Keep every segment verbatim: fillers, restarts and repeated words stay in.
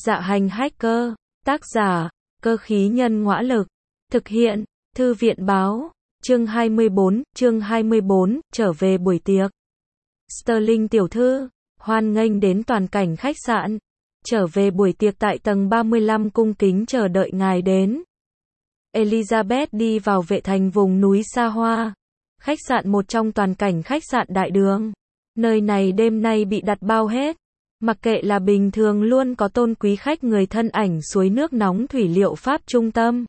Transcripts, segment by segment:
Dạ hành hacker, tác giả, cơ khí nhân ngõa lực, thực hiện, thư viện báo, chương hai mươi bốn, chương hai mươi bốn, trở về buổi tiệc. Sterling tiểu thư, hoan nghênh đến toàn cảnh khách sạn, trở về buổi tiệc tại tầng ba mươi lăm cung kính chờ đợi ngài đến. Elizabeth đi vào vệ thành vùng núi xa hoa, khách sạn một trong toàn cảnh khách sạn đại đường. Nơi này đêm nay bị đặt bao hết. Mặc kệ là bình thường luôn có tôn quý khách người thân ảnh suối nước nóng thủy liệu pháp trung tâm,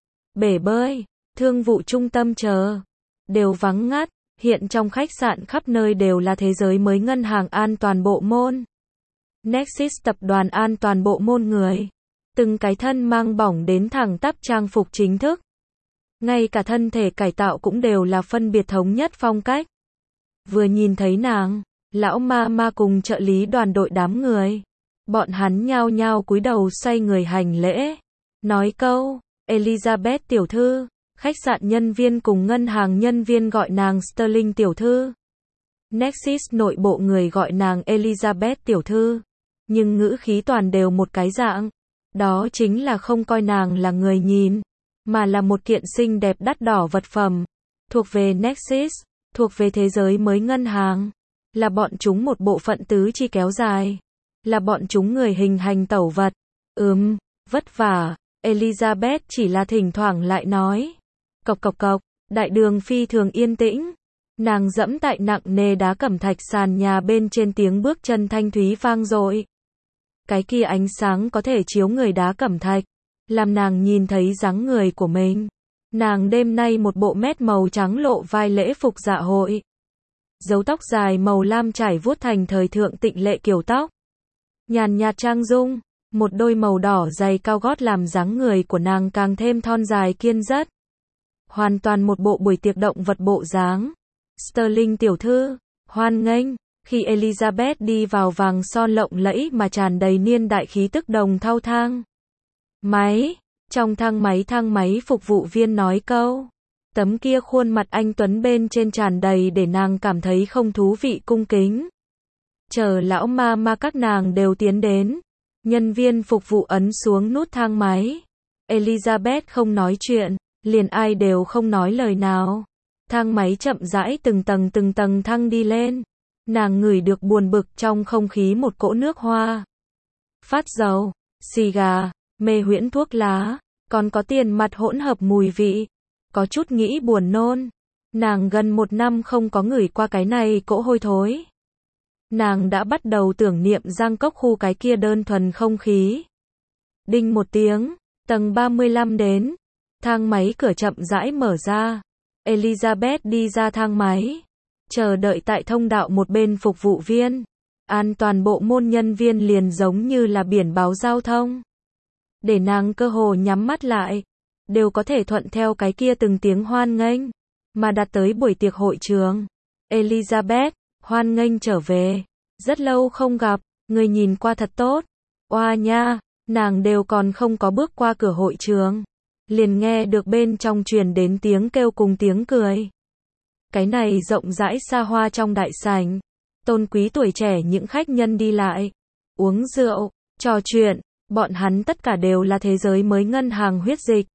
bể bơi, thương vụ trung tâm chờ, đều vắng ngắt. Hiện trong khách sạn khắp nơi đều là thế giới mới ngân hàng an toàn bộ môn. Nexus tập đoàn an toàn bộ môn người. Từng cái thân mang bỏng đến thẳng tắp trang phục chính thức. Ngay cả thân thể cải tạo cũng đều là phân biệt thống nhất phong cách. Vừa nhìn thấy nàng, lão ma ma cùng trợ lý đoàn đội đám người. Bọn hắn nhao nhao cúi đầu xoay người hành lễ. Nói câu, Elizabeth tiểu thư, khách sạn nhân viên cùng ngân hàng nhân viên gọi nàng Sterling tiểu thư. Nexus nội bộ người gọi nàng Elizabeth tiểu thư. Nhưng ngữ khí toàn đều một cái dạng. Đó chính là không coi nàng là người nhìn, mà là một kiện xinh đẹp đắt đỏ vật phẩm. Thuộc về Nexus, thuộc về thế giới mới ngân hàng. Là bọn chúng một bộ phận tứ chi kéo dài. Là bọn chúng người hình hành tẩu vật. Ừm, vất vả. Elizabeth chỉ là thỉnh thoảng lại nói. Cộc cộc cộc, đại đường phi thường yên tĩnh. Nàng dẫm tại nặng nề đá cẩm thạch sàn nhà bên trên, tiếng bước chân thanh thúy vang dội. Cái kia ánh sáng có thể chiếu người đá cẩm thạch, làm nàng nhìn thấy dáng người của mình. Nàng đêm nay một bộ mét màu trắng lộ vai lễ phục dạ hội. Dấu tóc dài màu lam trải vuốt thành thời thượng tịnh lệ kiểu tóc. Nhàn nhạt trang dung, một đôi màu đỏ giày cao gót làm dáng người của nàng càng thêm thon dài kiên rất. Hoàn toàn một bộ buổi tiệc động vật bộ dáng. Sterling tiểu thư, hoan nghênh. Khi Elizabeth đi vào vàng son lộng lẫy mà tràn đầy niên đại khí tức đồng thau thang máy, trong thang máy thang máy phục vụ viên nói câu. Tấm kia khuôn mặt anh tuấn bên trên tràn đầy để nàng cảm thấy không thú vị cung kính. Chờ lão ma ma các nàng đều tiến đến. Nhân viên phục vụ ấn xuống nút thang máy. Elizabeth không nói chuyện, liền ai đều không nói lời nào. Thang máy chậm rãi từng tầng từng tầng thăng đi lên. Nàng ngửi được buồn bực trong không khí một cỗ nước hoa, phát dầu, xì gà, mê huyễn thuốc lá, còn có tiền mặt hỗn hợp mùi vị. Có chút nghĩ buồn nôn. Nàng gần một năm không có ngửi qua cái này cỗ hôi thối. Nàng đã bắt đầu tưởng niệm Giang Cốc khu cái kia đơn thuần không khí. Đinh một tiếng, tầng ba mươi lăm đến. Thang máy cửa chậm rãi mở ra. Elizabeth đi ra thang máy. Chờ đợi tại thông đạo một bên phục vụ viên. An toàn bộ môn nhân viên liền giống như là biển báo giao thông. Để nàng cơ hồ nhắm mắt lại. Đều có thể thuận theo cái kia từng tiếng hoan nghênh. Mà đặt tới buổi tiệc hội trường. Elizabeth, hoan nghênh trở về. Rất lâu không gặp, người nhìn qua thật tốt. Oa nha, nàng đều còn không có bước qua cửa hội trường. Liền nghe được bên trong truyền đến tiếng kêu cùng tiếng cười. Cái này rộng rãi xa hoa trong đại sảnh. Tôn quý tuổi trẻ những khách nhân đi lại. Uống rượu, trò chuyện. Bọn hắn tất cả đều là thế giới mới ngân hàng huyết dịch.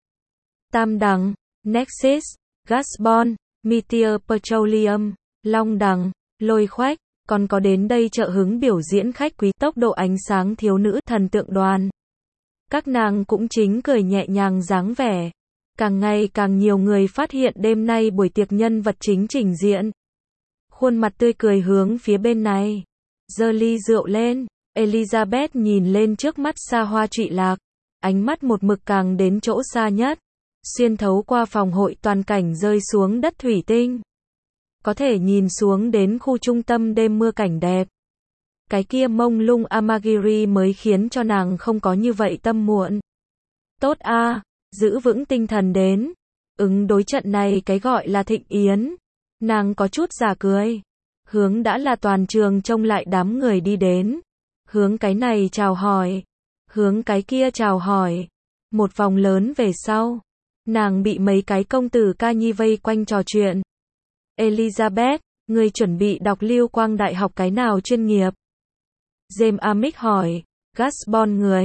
Tam Đằng, Nexus, Gasbon, Meteor Petroleum, Long Đằng, Lôi Khoách. Còn có đến đây trợ hứng biểu diễn khách quý tốc độ ánh sáng thiếu nữ thần tượng đoàn. Các nàng cũng chính cười nhẹ nhàng dáng vẻ. Càng ngày càng nhiều người phát hiện đêm nay buổi tiệc nhân vật chính trình diện. Khuôn mặt tươi cười hướng phía bên này. Giơ ly rượu lên. Elizabeth nhìn lên trước mắt xa hoa trụy lạc. Ánh mắt một mực càng đến chỗ xa nhất. Xuyên thấu qua phòng hội toàn cảnh rơi xuống đất thủy tinh. Có thể nhìn xuống đến khu trung tâm đêm mưa cảnh đẹp. Cái kia mông lung Amagiri mới khiến cho nàng không có như vậy tâm muộn. Tốt a, giữ vững tinh thần đến. Ứng đối trận này cái gọi là thịnh yến. Nàng có chút giả cười. Hướng đã là toàn trường trông lại đám người đi đến. Hướng cái này chào hỏi. Hướng cái kia chào hỏi. Một vòng lớn về sau. Nàng bị mấy cái công tử ca nhi vây quanh trò chuyện. Elizabeth, người chuẩn bị đọc Lưu Quang Đại học cái nào chuyên nghiệp? James Amick hỏi. Gasbon người.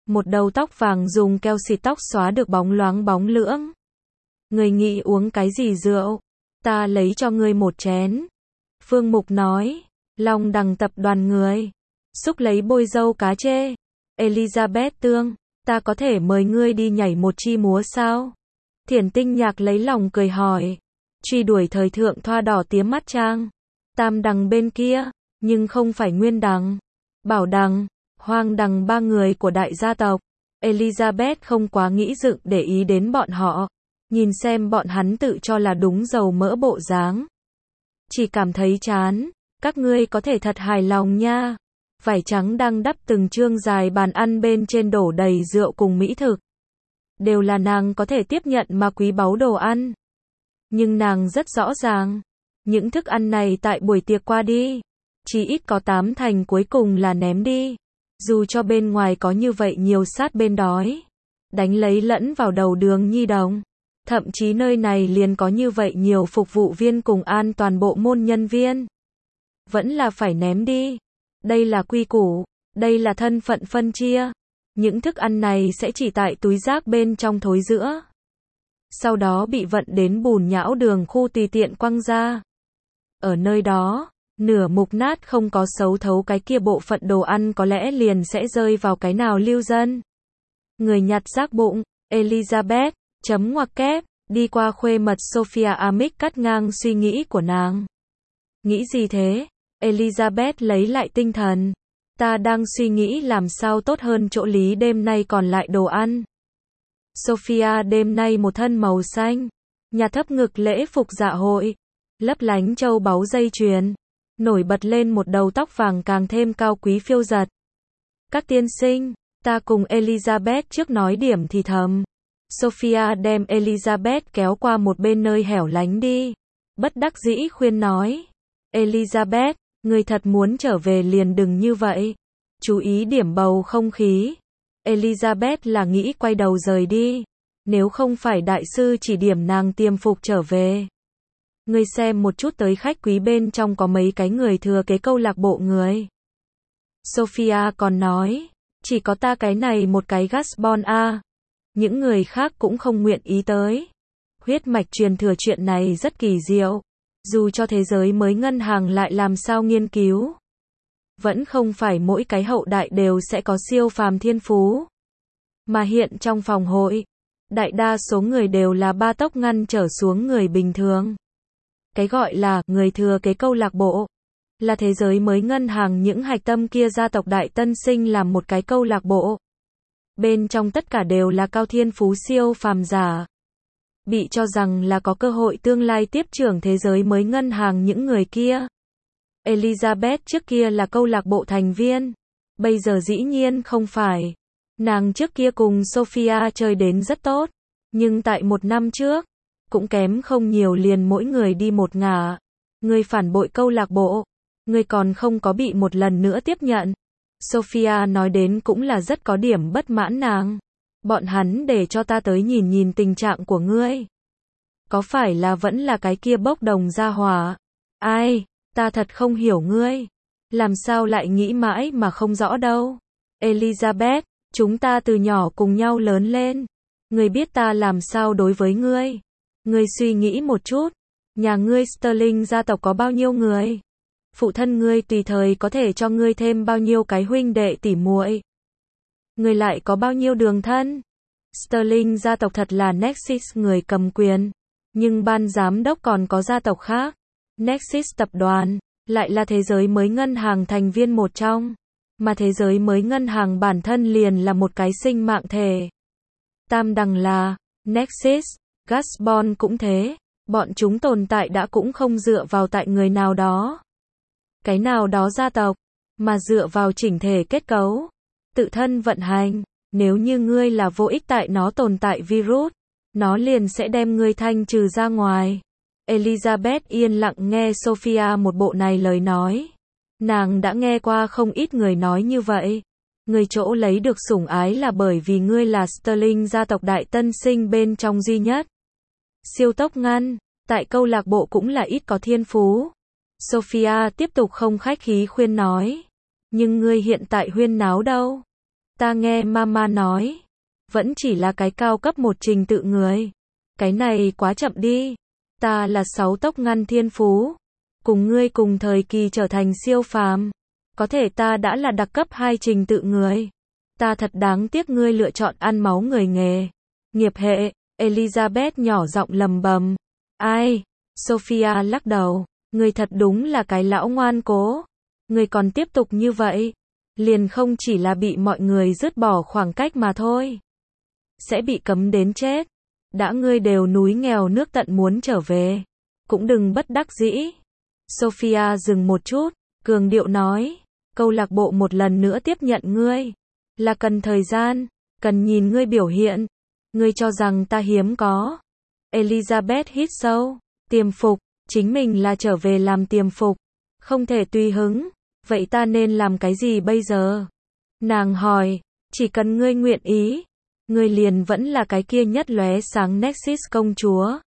một đầu tóc vàng dùng keo xịt tóc xóa được bóng loáng bóng lưỡng. Người nghĩ uống cái gì rượu? Ta lấy cho ngươi một chén. Phương Mục nói. Long Đằng tập đoàn người. Xúc lấy bôi dâu cá chê. Elizabeth Tương, ta có thể mời ngươi đi nhảy một chi múa sao? Thiển Tinh Nhạc lấy lòng cười hỏi. Truy đuổi thời thượng thoa đỏ tía mắt trang. Tam Đằng bên kia, nhưng không phải Nguyên Đằng. Bảo Đằng, Hoang Đằng ba người của đại gia tộc. Elizabeth không quá nghĩ dựng để ý đến bọn họ. Nhìn xem bọn hắn tự cho là đúng dầu mỡ bộ dáng. Chỉ cảm thấy chán. Các ngươi có thể thật hài lòng nha. Vải trắng đang đắp từng chương dài bàn ăn bên trên đổ đầy rượu cùng mỹ thực. Đều là nàng có thể tiếp nhận mà quý báu đồ ăn. Nhưng nàng rất rõ ràng. Những thức ăn này tại buổi tiệc qua đi. Chỉ ít có tám thành cuối cùng là ném đi. Dù cho bên ngoài có như vậy nhiều sát bên đói. Đánh lấy lẫn vào đầu đường nhi đồng. Thậm chí nơi này liền có như vậy nhiều phục vụ viên cùng an toàn bộ môn nhân viên. Vẫn là phải ném đi. Đây là quy củ. Đây là thân phận phân chia. Những thức ăn này sẽ chỉ tại túi rác bên trong thối rữa. Sau đó bị vận đến bùn nhão đường khu tùy tiện quăng ra. Ở nơi đó, nửa mục nát không có xấu thấu cái kia bộ phận đồ ăn có lẽ liền sẽ rơi vào cái nào lưu dân. Người nhặt rác bụng, Elizabeth, chấm ngoặc kép, đi qua khuê mật Sophia Amick cắt ngang suy nghĩ của nàng. Nghĩ gì thế? Elizabeth lấy lại tinh thần. Ta đang suy nghĩ làm sao tốt hơn chỗ lý đêm nay còn lại đồ ăn. Sophia đêm nay một thân màu xanh. Nhà thấp ngực lễ phục dạ hội. Lấp lánh châu báu dây chuyền. Nổi bật lên một đầu tóc vàng càng thêm cao quý phiêu giật. Các tiên sinh, ta cùng Elizabeth trước nói điểm thì thầm. Sophia đem Elizabeth kéo qua một bên nơi hẻo lánh đi. Bất đắc dĩ khuyên nói. Elizabeth, người thật muốn trở về liền đừng như vậy. Chú ý điểm bầu không khí. Elizabeth là nghĩ quay đầu rời đi. Nếu không phải đại sư chỉ điểm nàng tiêm phục trở về. Ngươi xem một chút tới khách quý bên trong có mấy cái người thừa kế câu lạc bộ người. Sophia còn nói. Chỉ có ta cái này một cái Gasbon a. Những người khác cũng không nguyện ý tới. Huyết mạch truyền thừa chuyện này rất kỳ diệu. Dù cho thế giới mới ngân hàng lại làm sao nghiên cứu. Vẫn không phải mỗi cái hậu đại đều sẽ có siêu phàm thiên phú. Mà hiện trong phòng hội, đại đa số người đều là ba tốc ngăn trở xuống người bình thường. Cái gọi là người thừa kế câu lạc bộ, là thế giới mới ngân hàng những hạch tâm kia gia tộc đại tân sinh làm một cái câu lạc bộ. Bên trong tất cả đều là cao thiên phú siêu phàm giả. Bị cho rằng là có cơ hội tương lai tiếp trưởng thế giới mới ngân hàng những người kia. Elizabeth trước kia là câu lạc bộ thành viên. Bây giờ dĩ nhiên không phải. Nàng trước kia cùng Sophia chơi đến rất tốt. Nhưng tại một năm trước, cũng kém không nhiều liền mỗi người đi một ngả. Người phản bội câu lạc bộ. Người còn không có bị một lần nữa tiếp nhận. Sophia nói đến cũng là rất có điểm bất mãn nàng. Bọn hắn để cho ta tới nhìn nhìn tình trạng của ngươi. Có phải là vẫn là cái kia bốc đồng ra hỏa? Ai, ta thật không hiểu ngươi. Làm sao lại nghĩ mãi mà không rõ đâu. Elizabeth, chúng ta từ nhỏ cùng nhau lớn lên. Ngươi biết ta làm sao đối với ngươi. Ngươi suy nghĩ một chút. Nhà ngươi Sterling gia tộc có bao nhiêu người? Phụ thân ngươi tùy thời có thể cho ngươi thêm bao nhiêu cái huynh đệ tỉ muội. Ngươi lại có bao nhiêu đường thân? Sterling gia tộc thật là Nexus người cầm quyền. Nhưng ban giám đốc còn có gia tộc khác. Nexus tập đoàn, lại là thế giới mới ngân hàng thành viên một trong. Mà thế giới mới ngân hàng bản thân liền là một cái sinh mạng thể. Tam Đằng là, Nexus, Gasbon cũng thế. Bọn chúng tồn tại đã cũng không dựa vào tại người nào đó. Cái nào đó gia tộc, mà dựa vào chỉnh thể kết cấu. Tự thân vận hành. Nếu như ngươi là vô ích tại nó tồn tại virus, nó liền sẽ đem ngươi thanh trừ ra ngoài. Elizabeth yên lặng nghe Sophia một bộ này lời nói. Nàng đã nghe qua không ít người nói như vậy. Người chỗ lấy được sủng ái là bởi vì ngươi là Sterling gia tộc đại tân sinh bên trong duy nhất. Siêu tốc ngăn, tại câu lạc bộ cũng là ít có thiên phú. Sophia tiếp tục không khách khí khuyên nói. Nhưng ngươi hiện tại huyên náo đâu? Ta nghe mama nói, vẫn chỉ là cái cao cấp một trình tự người. Cái này quá chậm đi. Ta là sáu tốc ngăn thiên phú. Cùng ngươi cùng thời kỳ trở thành siêu phàm. Có thể ta đã là đặc cấp hai trình tự người. Ta thật đáng tiếc ngươi lựa chọn ăn máu người nghề. Nghiệp hệ, Elizabeth nhỏ giọng lầm bầm. Ai? Sophia lắc đầu. Ngươi thật đúng là cái lão ngoan cố. Ngươi còn tiếp tục như vậy, liền không chỉ là bị mọi người dứt bỏ khoảng cách mà thôi. Sẽ bị cấm đến chết. Đã ngươi đều núi nghèo nước tận muốn trở về. Cũng đừng bất đắc dĩ. Sophia dừng một chút, cường điệu nói. Câu lạc bộ một lần nữa tiếp nhận ngươi. Là cần thời gian, cần nhìn ngươi biểu hiện. Ngươi cho rằng ta hiếm có. Elizabeth hít sâu. Tiềm phục, chính mình là trở về làm tiềm phục. Không thể tùy hứng. Vậy ta nên làm cái gì bây giờ? Nàng hỏi, chỉ cần ngươi nguyện ý. Ngươi liền vẫn là cái kia nhất lóe sáng Nexus công chúa.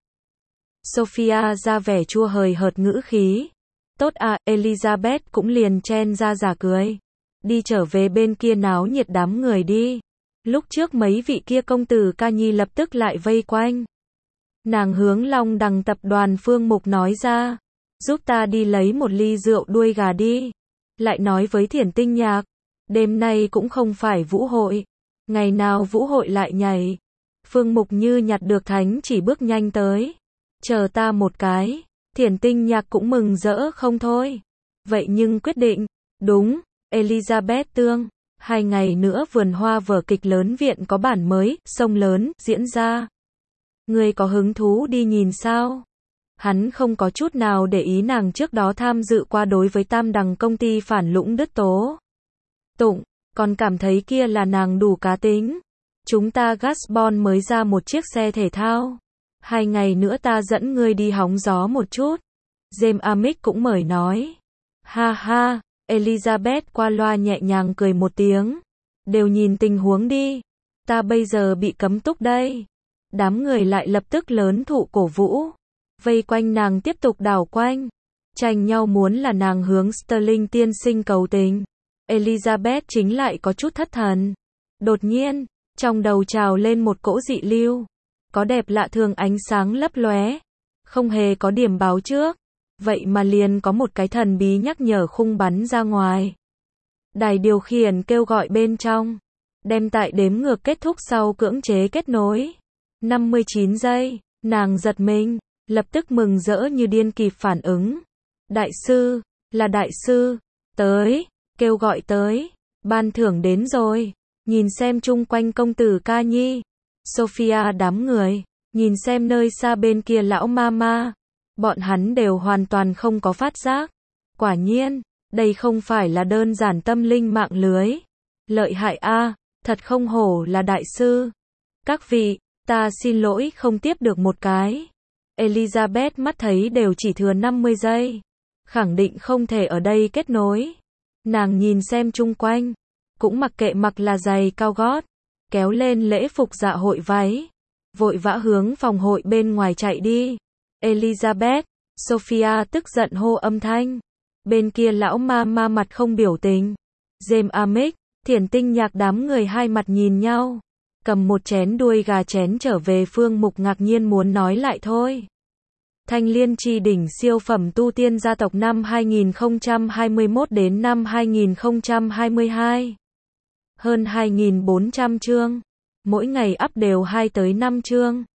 Sophia ra vẻ chua hời hợt ngữ khí. Tốt à, Elizabeth cũng liền chen ra giả cười. Đi trở về bên kia náo nhiệt đám người đi. Lúc trước mấy vị kia công tử ca nhi lập tức lại vây quanh. Nàng hướng Long Đằng tập đoàn Phương Mục nói ra. Giúp ta đi lấy một ly rượu đuôi gà đi. Lại nói với Thiển Tinh Nhạc. Đêm nay cũng không phải vũ hội. Ngày nào vũ hội lại nhảy. Phương Mục như nhặt được thánh chỉ bước nhanh tới. Chờ ta một cái. Thiển Tinh Nhạc cũng mừng rỡ không thôi. Vậy nhưng quyết định. Đúng, Elizabeth Tương. Hai ngày nữa vườn hoa vở kịch lớn viện có bản mới, sông lớn, diễn ra. Ngươi có hứng thú đi nhìn sao? Hắn không có chút nào để ý nàng trước đó tham dự qua đối với Tam Đằng công ty phản lũng đứt tố. Tụng, còn cảm thấy kia là nàng đủ cá tính. Chúng ta Gasbon mới ra một chiếc xe thể thao. Hai ngày nữa ta dẫn ngươi đi hóng gió một chút. James Amick cũng mời nói. Ha ha, Elizabeth qua loa nhẹ nhàng cười một tiếng. Đều nhìn tình huống đi. Ta bây giờ bị cấm túc đây. Đám người lại lập tức lớn thụ cổ vũ. Vây quanh nàng tiếp tục đảo quanh. Tranh nhau muốn là nàng hướng Sterling tiên sinh cầu tình. Elizabeth chính lại có chút thất thần. Đột nhiên, trong đầu trào lên một cỗ dị lưu. Có đẹp lạ thường ánh sáng lấp lóe. Không hề có điểm báo trước. Vậy mà liền có một cái thần bí nhắc nhở khung bắn ra ngoài. Đài điều khiển kêu gọi bên trong. Đem tại đếm ngược kết thúc sau cưỡng chế kết nối. năm mươi chín giây, nàng giật mình, lập tức mừng rỡ như điên kịp phản ứng. Đại sư, là đại sư, tới, kêu gọi tới, ban thưởng đến rồi, nhìn xem chung quanh công tử ca nhi, Sophia đám người, nhìn xem nơi xa bên kia lão mama, bọn hắn đều hoàn toàn không có phát giác. Quả nhiên, đây không phải là đơn giản tâm linh mạng lưới. Lợi hại a, thật không hổ là đại sư. Các vị, ta xin lỗi không tiếp được một cái. Elizabeth mắt thấy đều chỉ thừa năm mươi giây. Khẳng định không thể ở đây kết nối. Nàng nhìn xem chung quanh. Cũng mặc kệ mặc là giày cao gót. Kéo lên lễ phục dạ hội váy. Vội vã hướng phòng hội bên ngoài chạy đi. Elizabeth, Sophia tức giận hô âm thanh. Bên kia lão ma ma mặt không biểu tình. James Amick, Thiển Tinh Nhạc đám người hai mặt nhìn nhau. Cầm một chén đuôi gà chén trở về Phương Mục ngạc nhiên muốn nói lại thôi. Thanh Liên Chi đỉnh siêu phẩm tu tiên gia tộc năm hai nghìn không trăm hai mươi mốt đến năm hai nghìn không trăm hai mươi hai. Hơn hai nghìn bốn trăm chương. Mỗi ngày up đều hai tới năm chương.